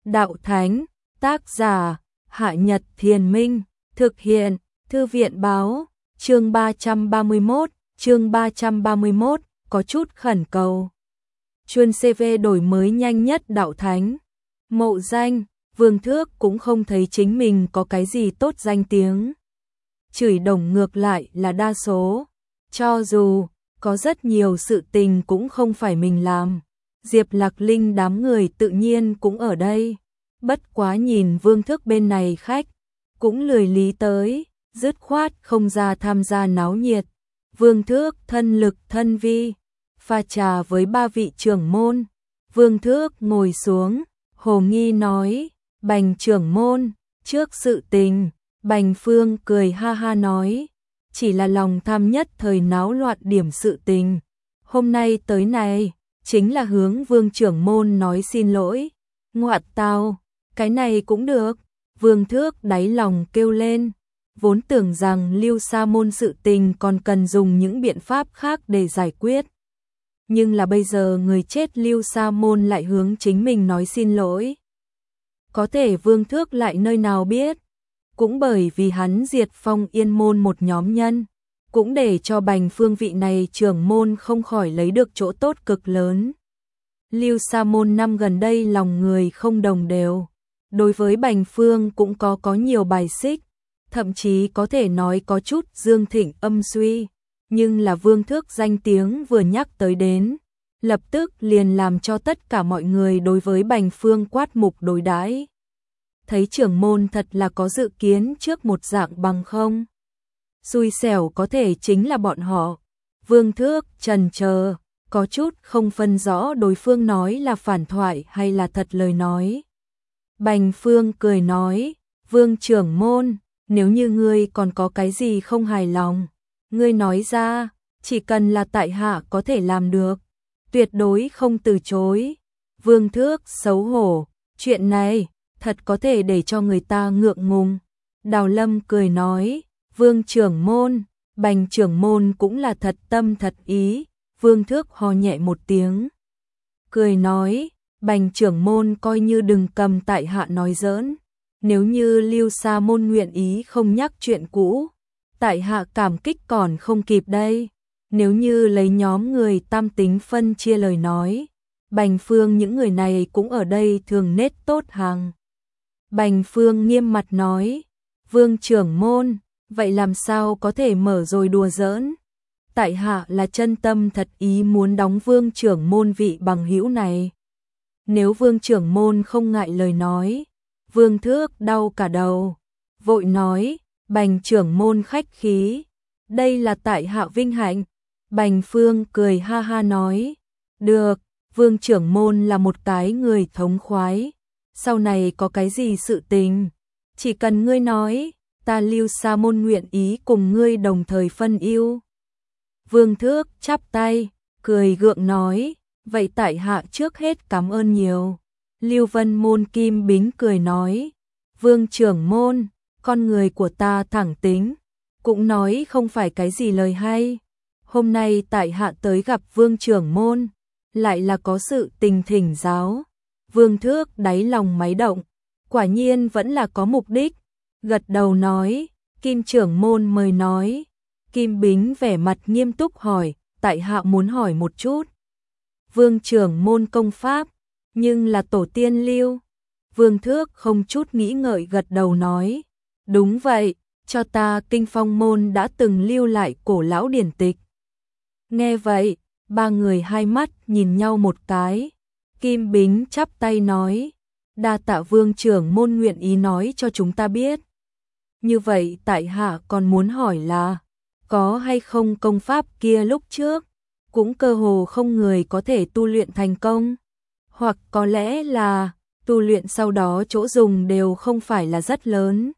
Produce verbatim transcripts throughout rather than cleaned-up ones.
Đạo Thánh, tác giả, Hạ Nhật Thiền Minh, thực hiện, Thư viện Báo, chương ba trăm ba mươi mốt, chương ba trăm ba mươi mốt, có chút khẩn cầu. Chuân xê vê đổi mới nhanh nhất Đạo Thánh. Mộ danh, Vương Thước cũng không thấy chính mình có cái gì tốt danh tiếng. Chửi đồng ngược lại là đa số. Cho dù có rất nhiều sự tình cũng không phải mình làm. Diệp Lạc Linh đám người tự nhiên cũng ở đây. Bất quá nhìn Vương Thước bên này khách, cũng lười lý tới, dứt khoát không ra tham gia náo nhiệt. Vương Thước thân lực thân vi, pha trà với ba vị trưởng môn. Vương Thước ngồi xuống, Hồ Nghi nói, Bành trưởng môn, trước sự tình, Bành Phương cười ha ha nói, chỉ là lòng tham nhất thời náo loạn điểm sự tình. Hôm nay tới này, chính là hướng Vương trưởng môn nói xin lỗi. Ngoạt tao, cái này cũng được. Vương Thước đáy lòng kêu lên, vốn tưởng rằng Lưu Sa môn sự tình còn cần dùng những biện pháp khác để giải quyết. Nhưng là bây giờ người chết Lưu Sa môn lại hướng chính mình nói xin lỗi. Có thể Vương Thước lại nơi nào biết, cũng bởi vì hắn diệt Phong Yên môn một nhóm nhân, cũng để cho Bành Phương vị này trưởng môn không khỏi lấy được chỗ tốt cực lớn. Lưu Sa môn năm gần đây lòng người không đồng đều, đối với Bành Phương cũng có có nhiều bài xích, thậm chí có thể nói có chút dương thịnh âm suy, nhưng là Vương Thước danh tiếng vừa nhắc tới đến, lập tức liền làm cho tất cả mọi người đối với Bành Phương quát mục đối đãi. Thấy trưởng môn thật là có dự kiến trước một dạng bằng không. Xui xẻo có thể chính là bọn họ. Vương Thước chần chờ, có chút không phân rõ đối phương nói là phản thoại hay là thật lời nói. Bành Phương cười nói, Vương trưởng môn, nếu như ngươi còn có cái gì không hài lòng, ngươi nói ra, chỉ cần là tại hạ có thể làm được, tuyệt đối không từ chối. Vương Thước xấu hổ, chuyện này thật có thể để cho người ta ngượng ngùng. Đào Lâm cười nói, Vương trưởng môn, Bành trưởng môn cũng là thật tâm thật ý. Vương Thước ho nhẹ một tiếng, cười nói, Bành trưởng môn coi như đừng cầm tại hạ nói giỡn. Nếu như Lưu Sa môn nguyện ý không nhắc chuyện cũ, tại hạ cảm kích còn không kịp đây. Nếu như lấy nhóm người tam tính phân chia lời nói, Bành Phương những người này cũng ở đây thường nết tốt hàng. Bành Phương nghiêm mặt nói, Vương trưởng môn, vậy làm sao có thể mở rồi đùa giỡn? Tại hạ là chân tâm thật ý muốn đóng Vương trưởng môn vị bằng hữu này. Nếu Vương trưởng môn không ngại lời nói, Vương Thước đau cả đầu, vội nói, Bành trưởng môn khách khí, đây là tại hạ vinh hạnh. Bành Phương cười ha ha nói, được, Vương trưởng môn là một cái người thống khoái, sau này có cái gì sự tình, chỉ cần ngươi nói, ta Lưu Sa môn nguyện ý cùng ngươi đồng thời phân ưu. Vương Thước chắp tay, cười gượng nói, vậy tại hạ trước hết cảm ơn nhiều. Lưu Vân môn Kim Bính cười nói, Vương trưởng môn, con người của ta thẳng tính, cũng nói không phải cái gì lời hay. Hôm nay tại hạ tới gặp Vương trưởng môn, lại là có sự tình thỉnh giáo. Vương Thước đáy lòng máy động, quả nhiên vẫn là có mục đích, gật đầu nói, Kim trưởng môn mời nói. Kim Bính vẻ mặt nghiêm túc hỏi, tại hạ muốn hỏi một chút. Vương trưởng môn công pháp, nhưng là tổ tiên lưu. Vương Thước không chút nghĩ ngợi gật đầu nói, đúng vậy, cho ta Kinh Phong môn đã từng lưu lại cổ lão điển tịch. Nghe vậy, ba người hai mắt nhìn nhau một cái. Kim Bính chắp tay nói, đa tạ Vương trưởng môn nguyện ý nói cho chúng ta biết. Như vậy tại hạ còn muốn hỏi là, có hay không công pháp kia lúc trước, cũng cơ hồ không người có thể tu luyện thành công, hoặc có lẽ là tu luyện sau đó chỗ dùng đều không phải là rất lớn.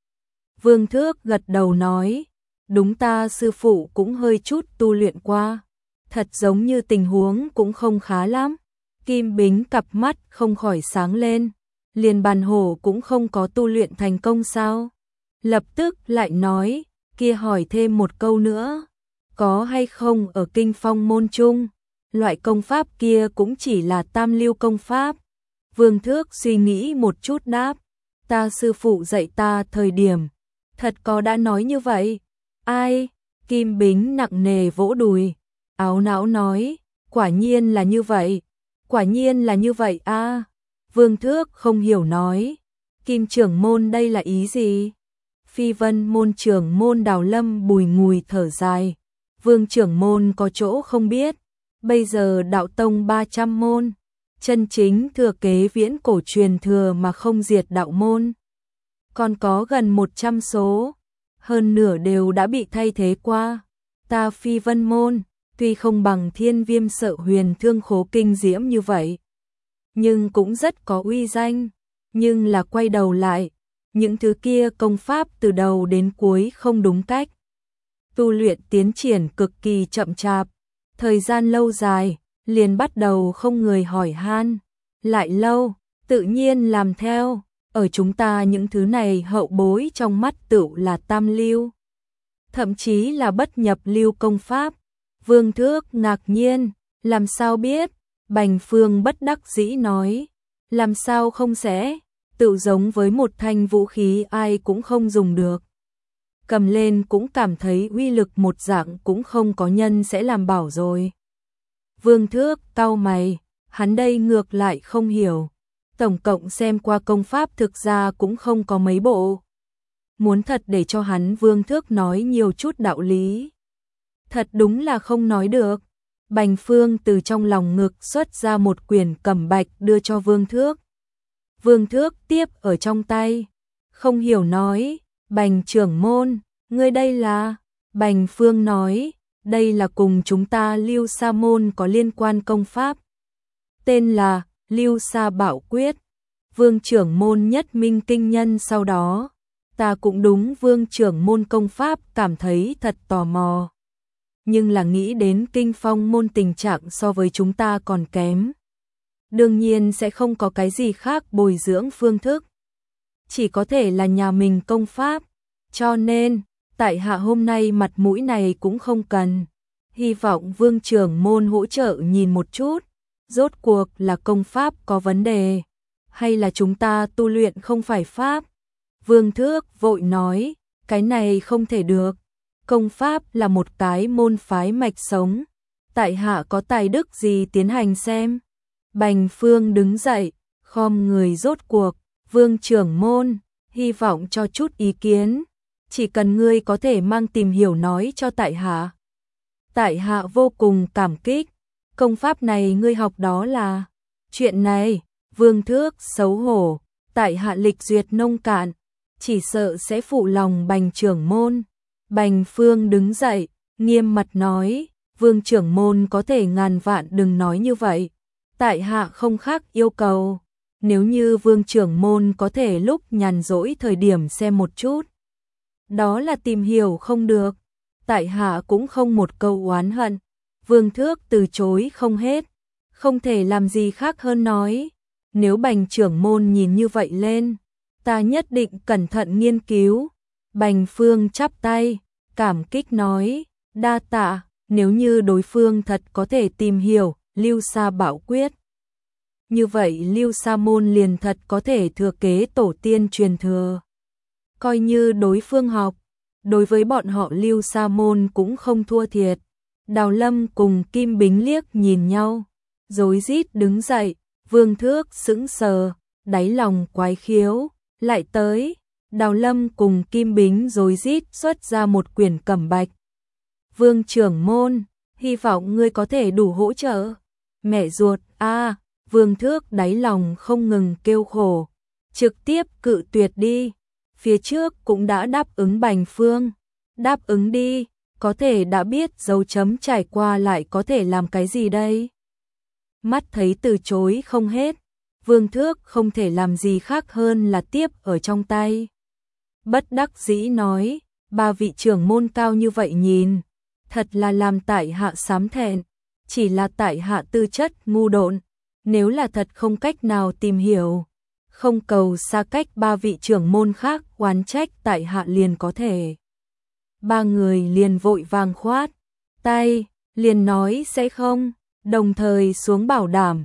Vương Thước gật đầu nói, đúng ta sư phụ cũng hơi chút tu luyện qua, thật giống như tình huống cũng không khá lắm. Kim Bính cặp mắt không khỏi sáng lên, liền bàn hổ cũng không có tu luyện thành công sao? Lập tức lại nói, kia hỏi thêm một câu nữa, có hay không ở Kinh Phong môn chung, loại công pháp kia cũng chỉ là tam lưu công pháp. Vương Thước suy nghĩ một chút đáp, ta sư phụ dạy ta thời điểm, thật có đã nói như vậy. Ai? Kim Bính nặng nề vỗ đùi, áo não nói, quả nhiên là như vậy, quả nhiên là như vậy a. À. Vương Thước không hiểu nói, Kim trưởng môn đây là ý gì? Phi Vân môn trưởng môn Đào Lâm bùi ngùi thở dài, Vương trưởng môn có chỗ không biết, bây giờ đạo tông ba trăm môn, chân chính thừa kế viễn cổ truyền thừa mà không diệt đạo môn. Còn có gần một trăm số, hơn nửa đều đã bị thay thế qua. Ta Phi Vân môn, tuy không bằng Thiên Viêm Sợ Huyền Thương Khố kinh diễm như vậy, nhưng cũng rất có uy danh. Nhưng là quay đầu lại, những thứ kia công pháp từ đầu đến cuối không đúng cách. Tu luyện tiến triển cực kỳ chậm chạp, thời gian lâu dài, liền bắt đầu không người hỏi han. Lại lâu, tự nhiên làm theo, ở chúng ta những thứ này hậu bối trong mắt tựu là tam lưu. Thậm chí là bất nhập lưu công pháp. Vương Thước ngạc nhiên, làm sao biết? Bành Phương bất đắc dĩ nói, làm sao không sẽ, tự giống với một thanh vũ khí ai cũng không dùng được. Cầm lên cũng cảm thấy uy lực một dạng cũng không có nhân sẽ làm bảo rồi. Vương Thước cau mày, hắn đây ngược lại không hiểu. Tổng cộng xem qua công pháp thực ra cũng không có mấy bộ. Muốn thật để cho hắn Vương Thước nói nhiều chút đạo lý, thật đúng là không nói được. Bành Phương từ trong lòng ngực xuất ra một quyển cẩm bạch đưa cho Vương Thước. Vương Thước tiếp ở trong tay, không hiểu nói, Bành trưởng môn, ngươi đây là? Bành Phương nói, đây là cùng chúng ta Lưu Sa môn có liên quan công pháp. Tên là Lưu Sa Bảo Quyết. Vương trưởng môn nhất minh kinh nhân sau đó, ta cũng đúng vương trưởng môn công pháp cảm thấy thật tò mò. Nhưng là nghĩ đến kinh phong môn tình trạng so với chúng ta còn kém. Đương nhiên sẽ không có cái gì khác bồi dưỡng phương thức. Chỉ có thể là nhà mình công pháp. Cho nên, tại hạ hôm nay mặt mũi này cũng không cần. Hy vọng vương trưởng môn hỗ trợ nhìn một chút. Rốt cuộc là công pháp có vấn đề, hay là chúng ta tu luyện không phải pháp? Vương Thước vội nói, cái này không thể được. Công pháp là một cái môn phái mạch sống. Tại hạ có tài đức gì tiến hành xem? Bành Phương đứng dậy, khom người rốt cuộc. Vương trưởng môn, hy vọng cho chút ý kiến. Chỉ cần ngươi có thể mang tìm hiểu nói cho tại hạ. Tại hạ vô cùng cảm kích. Công pháp này ngươi học đó là... Chuyện này, Vương Thước xấu hổ, tại hạ lịch duyệt nông cạn, chỉ sợ sẽ phụ lòng Bành trưởng môn. Bành Phương đứng dậy, nghiêm mặt nói, Vương trưởng môn có thể ngàn vạn đừng nói như vậy. Tại hạ không khác yêu cầu, nếu như Vương trưởng môn có thể lúc nhàn rỗi thời điểm xem một chút. Đó là tìm hiểu không được, tại hạ cũng không một câu oán hận. Vương Thước từ chối không hết, không thể làm gì khác hơn nói, nếu Bành trưởng môn nhìn như vậy lên, ta nhất định cẩn thận nghiên cứu. Bành Phương chắp tay, cảm kích nói, đa tạ, nếu như đối phương thật có thể tìm hiểu Lưu Sa Bảo Quyết. Như vậy Lưu Sa môn liền thật có thể thừa kế tổ tiên truyền thừa. Coi như đối phương học, đối với bọn họ Lưu Sa môn cũng không thua thiệt. Đào Lâm cùng Kim Bính liếc nhìn nhau, rối rít đứng dậy. Vương Thước sững sờ, đáy lòng quái khiếu, lại tới. Đào Lâm cùng Kim Bính rối rít xuất ra một quyển cẩm bạch. Vương trưởng môn, hy vọng ngươi có thể đủ hỗ trợ. Mẹ ruột, a, à, Vương Thước đáy lòng không ngừng kêu khổ, trực tiếp cự tuyệt đi. Phía trước cũng đã đáp ứng Bành Phương, đáp ứng đi, có thể đã biết dấu chấm trải qua lại có thể làm cái gì đây? Mắt thấy từ chối không hết, Vương Thước không thể làm gì khác hơn là tiếp ở trong tay. Bất đắc dĩ nói, ba vị trưởng môn cao như vậy nhìn, thật là làm tại hạ sám thẹn, chỉ là tại hạ tư chất ngu độn, nếu là thật không cách nào tìm hiểu, không cầu xa cách ba vị trưởng môn khác oán trách tại hạ liền có thể. Ba người liền vội vàng khoát tay, liền nói sẽ không, đồng thời xuống bảo đảm,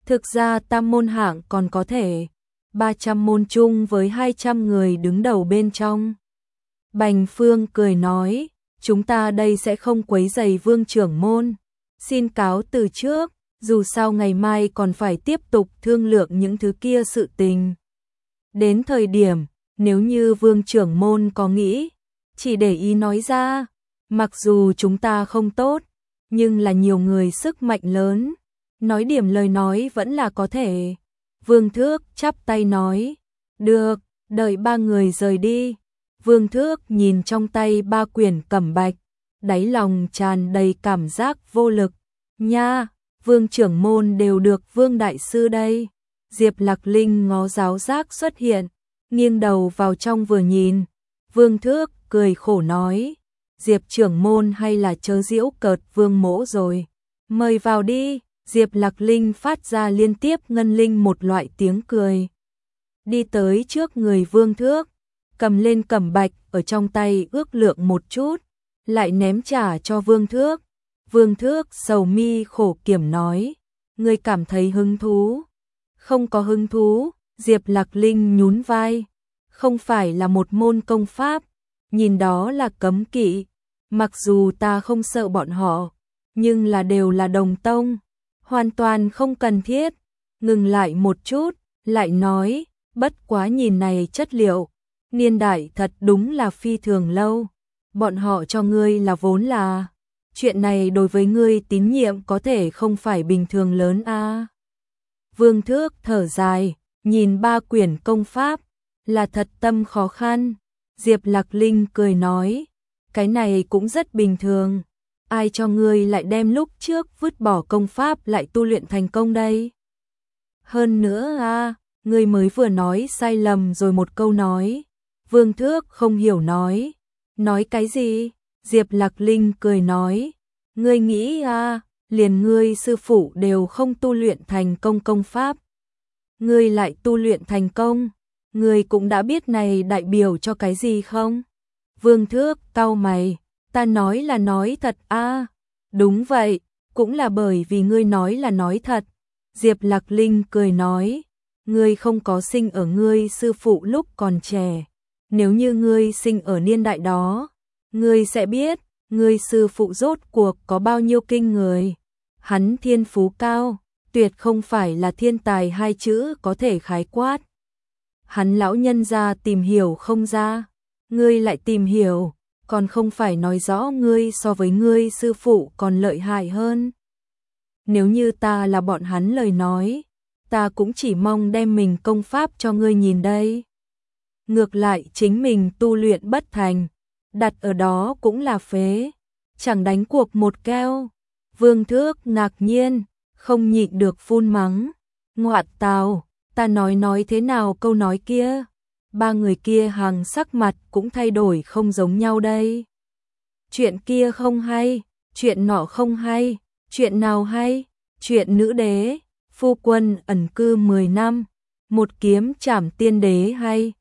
Thực ra tam môn hạng còn có thể, ba trăm môn chung với hai trăm người đứng đầu bên trong. Bành Phương cười nói, chúng ta đây sẽ không quấy rầy Vương trưởng môn, xin cáo từ trước, dù sao ngày mai còn phải tiếp tục thương lượng những thứ kia sự tình. Đến thời điểm, nếu như Vương trưởng môn có nghĩ, chỉ để ý nói ra, mặc dù chúng ta không tốt, nhưng là nhiều người sức mạnh lớn, nói điểm lời nói vẫn là có thể. Vương Thước chắp tay nói, được, đợi ba người rời đi. Vương Thước nhìn trong tay ba quyển cẩm bạch, đáy lòng tràn đầy cảm giác vô lực. Nha, Vương trưởng môn đều được Vương đại sư đây. Diệp Lạc Linh ngó giáo giác xuất hiện, nghiêng đầu vào trong vừa nhìn. Vương Thước cười khổ nói, Diệp trưởng môn hay là chớ giễu cợt Vương mỗ rồi. Mời vào đi. Diệp Lạc Linh phát ra liên tiếp ngân linh một loại tiếng cười. Đi tới trước người Vương Thước, cầm lên cẩm bạch ở trong tay ước lượng một chút, lại ném trả cho Vương Thước. Vương Thước sầu mi khổ kiểm nói, ngươi cảm thấy hứng thú? Không có hứng thú. Diệp Lạc Linh nhún vai, không phải là một môn công pháp, nhìn đó là cấm kỵ, mặc dù ta không sợ bọn họ, nhưng là đều là đồng tông, hoàn toàn không cần thiết. Ngừng lại một chút, lại nói, bất quá nhìn này chất liệu, niên đại thật đúng là phi thường lâu, bọn họ cho ngươi là vốn là, chuyện này đối với ngươi tín nhiệm có thể không phải bình thường lớn a. À. Vương Thước thở dài, nhìn ba quyển công pháp, là thật tâm khó khăn. Diệp Lạc Linh cười nói, cái này cũng rất bình thường, ai cho ngươi lại đem lúc trước vứt bỏ công pháp lại tu luyện thành công đây? Hơn nữa a, à, ngươi mới vừa nói sai lầm rồi một câu nói. Vương Thước không hiểu nói, nói cái gì? Diệp Lạc Linh cười nói, ngươi nghĩ a, à, liền ngươi sư phụ đều không tu luyện thành công công pháp, ngươi lại tu luyện thành công, ngươi cũng đã biết này đại biểu cho cái gì không? Vương Thước cau mày, ta nói là nói thật a. À, đúng vậy, cũng là bởi vì ngươi nói là nói thật. Diệp Lạc Linh cười nói, ngươi không có sinh ở ngươi sư phụ lúc còn trẻ, nếu như ngươi sinh ở niên đại đó, ngươi sẽ biết, ngươi sư phụ rốt cuộc có bao nhiêu kinh người. Hắn thiên phú cao, tuyệt không phải là thiên tài hai chữ có thể khái quát. Hắn lão nhân ra tìm hiểu không ra, ngươi lại tìm hiểu, còn không phải nói rõ ngươi so với ngươi sư phụ còn lợi hại hơn. Nếu như ta là bọn hắn lời nói, ta cũng chỉ mong đem mình công pháp cho ngươi nhìn đây. Ngược lại chính mình tu luyện bất thành, đặt ở đó cũng là phế, chẳng đánh cuộc một keo. Vương Thước ngạc nhiên, không nhịn được phun mắng, ngoại tào, ta nói nói thế nào câu nói kia? Ba người kia hàng sắc mặt cũng thay đổi không giống nhau đây. Chuyện kia không hay, chuyện nọ không hay, chuyện nào hay? Chuyện nữ đế, phu quân ẩn cư mười năm, một kiếm trảm tiên đế hay,